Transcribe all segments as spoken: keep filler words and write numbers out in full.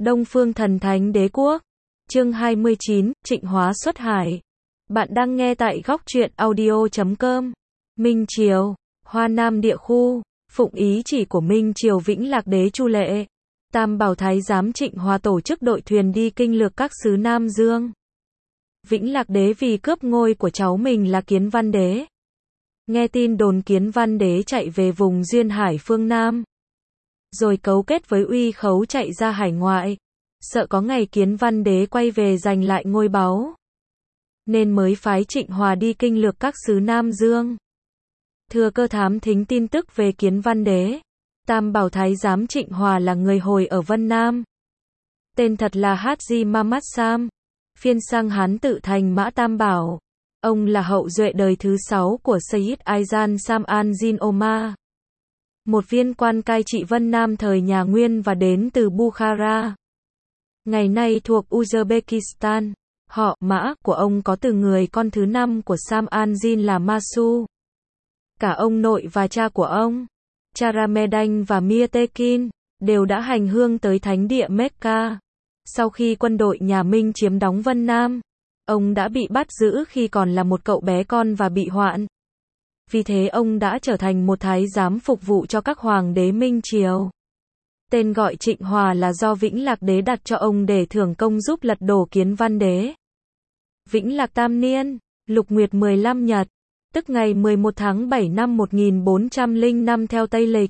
Đông Phương Thần Thánh Đế Quốc. Chương hai mươi chín, Trịnh Hóa xuất hải. Bạn đang nghe tại góc truyện audio chấm com. Minh Triều, Hoa Nam địa khu, phụng ý chỉ của Minh Triều Vĩnh Lạc Đế Chu Lệ, Tam Bảo Thái giám Trịnh Hóa tổ chức đội thuyền đi kinh lược các xứ Nam Dương. Vĩnh Lạc Đế vì cướp ngôi của cháu mình là Kiến Văn Đế. Nghe tin đồn Kiến Văn Đế chạy về vùng duyên hải phương Nam, rồi cấu kết với Uy Khấu chạy ra hải ngoại, sợ có ngày Kiến Văn Đế quay về giành lại ngôi báu, nên mới phái Trịnh Hóa đi kinh lược các xứ Nam Dương. Thừa cơ thám thính tin tức về Kiến Văn Đế, Tam Bảo Thái giám Trịnh Hóa là người Hồi ở Vân Nam. Tên thật là Haji Mamad Sam, phiên sang Hán tự thành Mã Tam Bảo. Ông là hậu duệ đời thứ sáu của Sayyid Aizan Sam Al-Din Omar, một viên quan cai trị Vân Nam thời nhà Nguyên và đến từ Bukhara, ngày nay thuộc Uzbekistan. Họ Mã của ông có từ người con thứ năm của Sam Al-Din là Masu. Cả ông nội và cha của ông, Charamedan và Mirtekin, đều đã hành hương tới thánh địa Mecca. Sau khi quân đội nhà Minh chiếm đóng Vân Nam, ông đã bị bắt giữ khi còn là một cậu bé con và bị hoạn. Vì thế ông đã trở thành một thái giám phục vụ cho các hoàng đế Minh Triều. Tên gọi Trịnh Hóa là do Vĩnh Lạc Đế đặt cho ông để thưởng công giúp lật đổ Kiến Văn Đế. Vĩnh Lạc Tam Niên, Lục Nguyệt mười lăm nhật, tức ngày mười một tháng bảy năm một nghìn bốn trăm lẻ năm theo Tây lịch.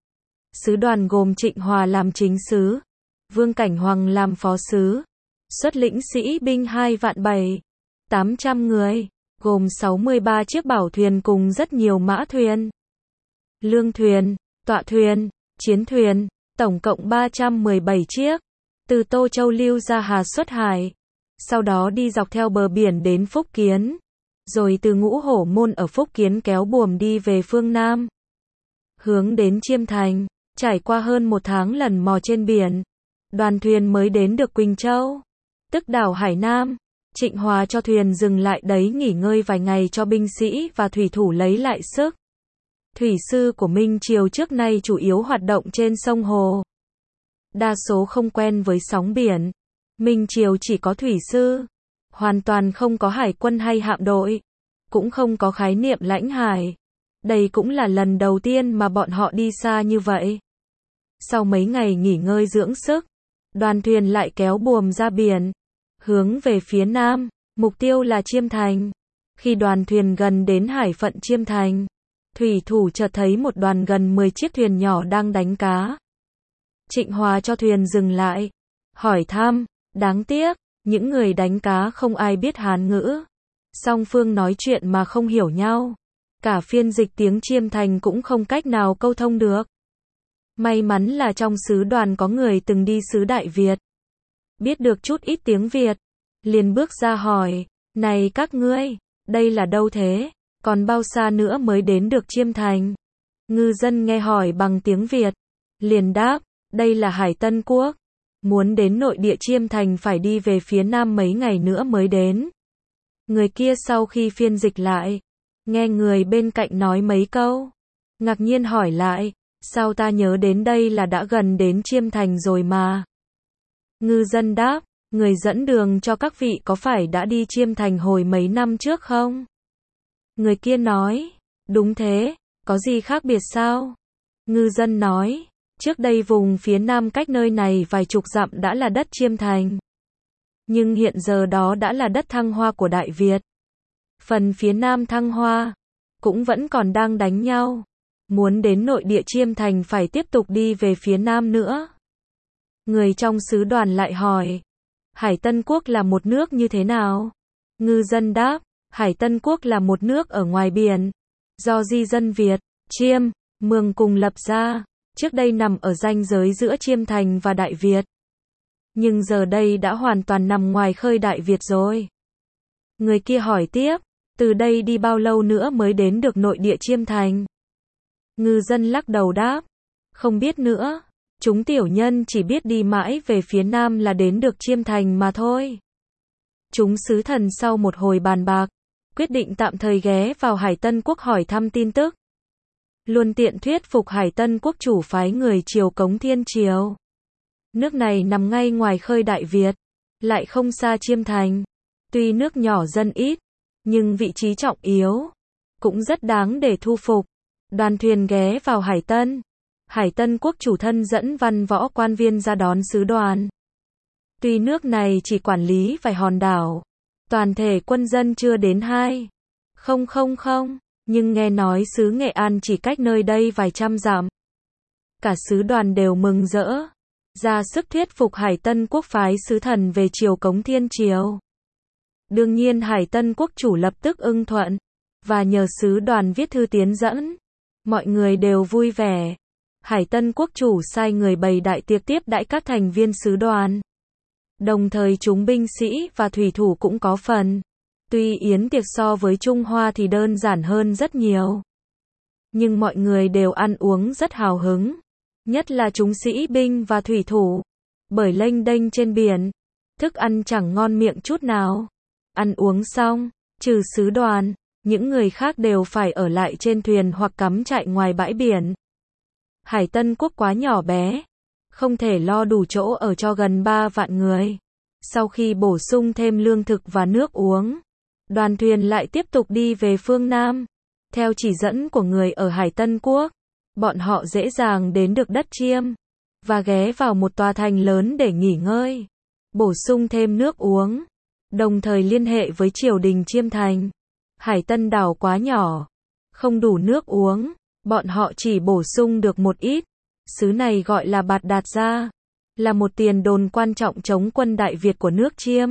Sứ đoàn gồm Trịnh Hóa làm chính sứ, Vương Cảnh Hoằng làm phó sứ, xuất lĩnh sĩ binh hai vạn bảy tám trăm người, gồm sáu mươi ba chiếc bảo thuyền cùng rất nhiều mã thuyền, lương thuyền, tọa thuyền, chiến thuyền, tổng cộng ba trăm mười bảy chiếc, từ Tô Châu lưu ra Hà xuất hải, sau đó đi dọc theo bờ biển đến Phúc Kiến, rồi từ Ngũ Hổ Môn ở Phúc Kiến kéo buồm đi về phương Nam, hướng đến Chiêm Thành. Trải qua hơn một tháng lần mò trên biển, đoàn thuyền mới đến được Quỳnh Châu, tức đảo Hải Nam. Trịnh Hóa cho thuyền dừng lại đấy nghỉ ngơi vài ngày cho binh sĩ và thủy thủ lấy lại sức. Thủy sư của Minh Triều trước nay chủ yếu hoạt động trên sông Hồ, đa số không quen với sóng biển. Minh Triều chỉ có thủy sư, hoàn toàn không có hải quân hay hạm đội, cũng không có khái niệm lãnh hải. Đây cũng là lần đầu tiên mà bọn họ đi xa như vậy. Sau mấy ngày nghỉ ngơi dưỡng sức, đoàn thuyền lại kéo buồm ra biển, hướng về phía Nam, mục tiêu là Chiêm Thành. Khi đoàn thuyền gần đến hải phận Chiêm Thành, thủy thủ chợt thấy một đoàn gần mười chiếc thuyền nhỏ đang đánh cá. Trịnh Hóa cho thuyền dừng lại, hỏi thăm, đáng tiếc, những người đánh cá không ai biết Hán ngữ. Song phương nói chuyện mà không hiểu nhau. Cả phiên dịch tiếng Chiêm Thành cũng không cách nào câu thông được. May mắn là trong sứ đoàn có người từng đi xứ Đại Việt, biết được chút ít tiếng Việt, liền bước ra hỏi, này các ngươi, đây là đâu thế? Còn bao xa nữa mới đến được Chiêm Thành? Ngư dân nghe hỏi bằng tiếng Việt, liền đáp, đây là Hải Tân Quốc. Muốn đến nội địa Chiêm Thành phải đi về phía Nam mấy ngày nữa mới đến. Người kia sau khi phiên dịch lại, nghe người bên cạnh nói mấy câu, ngạc nhiên hỏi lại, sao ta nhớ đến đây là đã gần đến Chiêm Thành rồi mà. Ngư dân đáp, người dẫn đường cho các vị có phải đã đi Chiêm Thành hồi mấy năm trước không? Người kia nói, đúng thế, có gì khác biệt sao? Ngư dân nói, trước đây vùng phía Nam cách nơi này vài chục dặm đã là đất Chiêm Thành. Nhưng hiện giờ đó đã là đất Thăng Hoa của Đại Việt. Phần phía Nam Thăng Hoa cũng vẫn còn đang đánh nhau. Muốn đến nội địa Chiêm Thành phải tiếp tục đi về phía Nam nữa. Người trong sứ đoàn lại hỏi, Hải Tân Quốc là một nước như thế nào? Ngư dân đáp, Hải Tân Quốc là một nước ở ngoài biển, do di dân Việt, Chiêm, Mường cùng lập ra, trước đây nằm ở ranh giới giữa Chiêm Thành và Đại Việt. Nhưng giờ đây đã hoàn toàn nằm ngoài khơi Đại Việt rồi. Người kia hỏi tiếp, từ đây đi bao lâu nữa mới đến được nội địa Chiêm Thành? Ngư dân lắc đầu đáp, không biết nữa, chúng tiểu nhân chỉ biết đi mãi về phía Nam là đến được Chiêm Thành mà thôi. Chúng sứ thần sau một hồi bàn bạc, quyết định tạm thời ghé vào Hải Tân Quốc hỏi thăm tin tức. Luôn tiện thuyết phục Hải Tân Quốc chủ phái người triều cống Thiên Triều. Nước này nằm ngay ngoài khơi Đại Việt, lại không xa Chiêm Thành. Tuy nước nhỏ dân ít, nhưng vị trí trọng yếu, cũng rất đáng để thu phục. Đoàn thuyền ghé vào Hải Tân. Hải Tân quốc chủ thân dẫn văn võ quan viên ra đón sứ đoàn. Tuy nước này chỉ quản lý vài hòn đảo, toàn thể quân dân chưa đến hai không không không, nhưng nghe nói xứ Nghệ An chỉ cách nơi đây vài trăm dặm. Cả sứ đoàn đều mừng rỡ, ra sức thuyết phục Hải Tân quốc phái sứ thần về triều cống Thiên Triều. Đương nhiên Hải Tân quốc chủ lập tức ưng thuận, và nhờ sứ đoàn viết thư tiến dẫn. Mọi người đều vui vẻ. Hải Tân quốc chủ sai người bày đại tiệc tiếp đãi các thành viên sứ đoàn. Đồng thời chúng binh sĩ và thủy thủ cũng có phần. Tuy yến tiệc so với Trung Hoa thì đơn giản hơn rất nhiều, nhưng mọi người đều ăn uống rất hào hứng, nhất là chúng sĩ binh và thủy thủ, bởi lênh đênh trên biển, thức ăn chẳng ngon miệng chút nào. Ăn uống xong, trừ sứ đoàn, những người khác đều phải ở lại trên thuyền hoặc cắm trại ngoài bãi biển. Hải Tân quốc quá nhỏ bé, không thể lo đủ chỗ ở cho gần ba vạn người. Sau khi bổ sung thêm lương thực và nước uống, đoàn thuyền lại tiếp tục đi về phương Nam. Theo chỉ dẫn của người ở Hải Tân quốc, bọn họ dễ dàng đến được đất Chiêm, và ghé vào một tòa thành lớn để nghỉ ngơi, bổ sung thêm nước uống, đồng thời liên hệ với triều đình Chiêm Thành. Hải Tân đảo quá nhỏ, không đủ nước uống, bọn họ chỉ bổ sung được một ít. Xứ này gọi là Bạt Đạt Gia, là một tiền đồn quan trọng chống quân Đại Việt của nước Chiêm.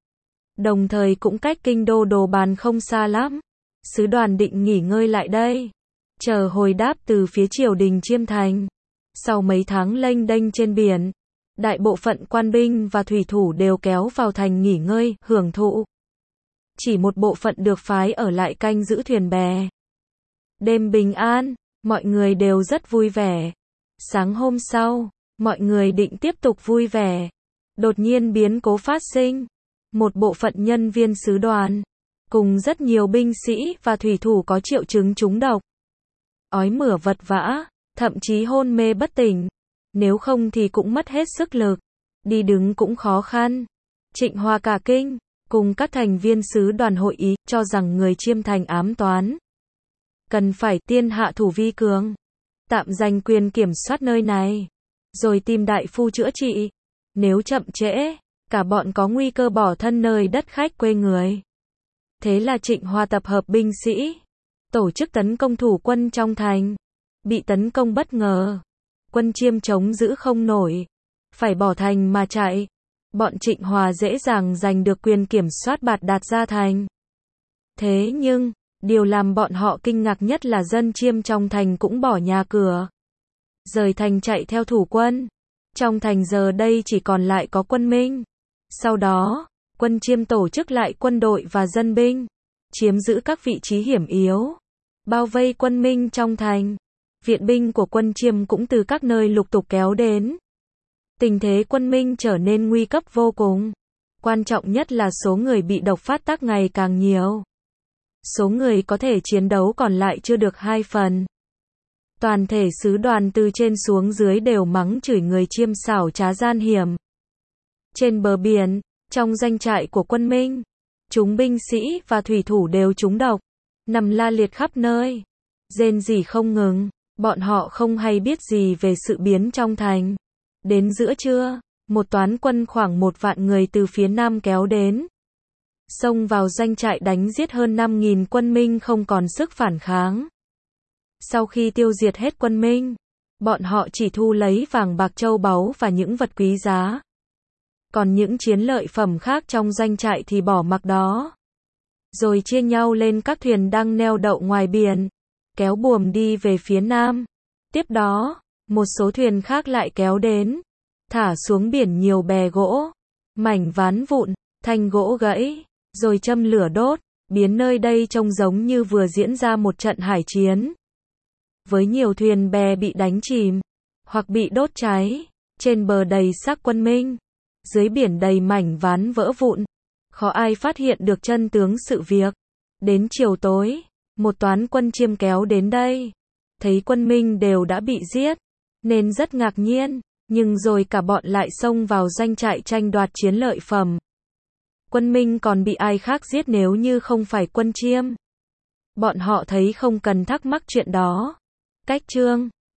Đồng thời cũng cách kinh đô Đồ Bàn không xa lắm. Sứ đoàn định nghỉ ngơi lại đây, chờ hồi đáp từ phía triều đình Chiêm Thành. Sau mấy tháng lênh đênh trên biển, đại bộ phận quan binh và thủy thủ đều kéo vào thành nghỉ ngơi, hưởng thụ. Chỉ một bộ phận được phái ở lại canh giữ thuyền bè. Đêm bình an, mọi người đều rất vui vẻ. Sáng hôm sau, mọi người định tiếp tục vui vẻ. Đột nhiên biến cố phát sinh. Một bộ phận nhân viên sứ đoàn, cùng rất nhiều binh sĩ và thủy thủ có triệu chứng trúng độc. Ói mửa vật vã, thậm chí hôn mê bất tỉnh. Nếu không thì cũng mất hết sức lực. Đi đứng cũng khó khăn. Trịnh Hòa cả kinh, cùng các thành viên sứ đoàn hội ý, cho rằng người Chiêm Thành ám toán. Cần phải tiên hạ thủ vi cường, tạm giành quyền kiểm soát nơi này, rồi tìm đại phu chữa trị. Nếu chậm trễ, cả bọn có nguy cơ bỏ thân nơi đất khách quê người. Thế là Trịnh Hòa tập hợp binh sĩ, tổ chức tấn công thủ quân trong thành. Bị tấn công bất ngờ, quân Chiêm chống giữ không nổi, phải bỏ thành mà chạy. Bọn Trịnh Hòa dễ dàng giành được quyền kiểm soát Bạt Đạt Gia thành. Thế nhưng, điều làm bọn họ kinh ngạc nhất là dân Chiêm trong thành cũng bỏ nhà cửa, rời thành chạy theo thủ quân. Trong thành giờ đây chỉ còn lại có quân Minh. Sau đó, quân Chiêm tổ chức lại quân đội và dân binh, chiếm giữ các vị trí hiểm yếu, bao vây quân Minh trong thành. Viện binh của quân Chiêm cũng từ các nơi lục tục kéo đến. Tình thế quân Minh trở nên nguy cấp vô cùng. Quan trọng nhất là số người bị độc phát tác ngày càng nhiều. Số người có thể chiến đấu còn lại chưa được hai phần. Toàn thể sứ đoàn từ trên xuống dưới đều mắng chửi người Chiêm xảo trá gian hiểm. Trên bờ biển, trong doanh trại của quân Minh, chúng binh sĩ và thủy thủ đều trúng độc, nằm la liệt khắp nơi, rên rỉ không ngừng. Bọn họ không hay biết gì về sự biến trong thành. Đến giữa trưa, một toán quân khoảng một vạn người từ phía nam kéo đến, xông vào doanh trại đánh giết hơn năm nghìn quân Minh không còn sức phản kháng. Sau khi tiêu diệt hết quân Minh, bọn họ chỉ thu lấy vàng bạc châu báu và những vật quý giá. Còn những chiến lợi phẩm khác trong doanh trại thì bỏ mặc đó. Rồi chia nhau lên các thuyền đang neo đậu ngoài biển, kéo buồm đi về phía nam. Tiếp đó, một số thuyền khác lại kéo đến, thả xuống biển nhiều bè gỗ, mảnh ván vụn, thanh gỗ gãy, rồi châm lửa đốt, biến nơi đây trông giống như vừa diễn ra một trận hải chiến. Với nhiều thuyền bè bị đánh chìm, hoặc bị đốt cháy, trên bờ đầy xác quân Minh, dưới biển đầy mảnh ván vỡ vụn, khó ai phát hiện được chân tướng sự việc. Đến chiều tối, một toán quân Chiêm kéo đến đây, thấy quân Minh đều đã bị giết, nên rất ngạc nhiên. Nhưng rồi cả bọn lại xông vào doanh trại tranh đoạt chiến lợi phẩm. Quân Minh còn bị ai khác giết nếu như không phải quân Chiêm? Bọn họ thấy không cần thắc mắc chuyện đó. Cách chương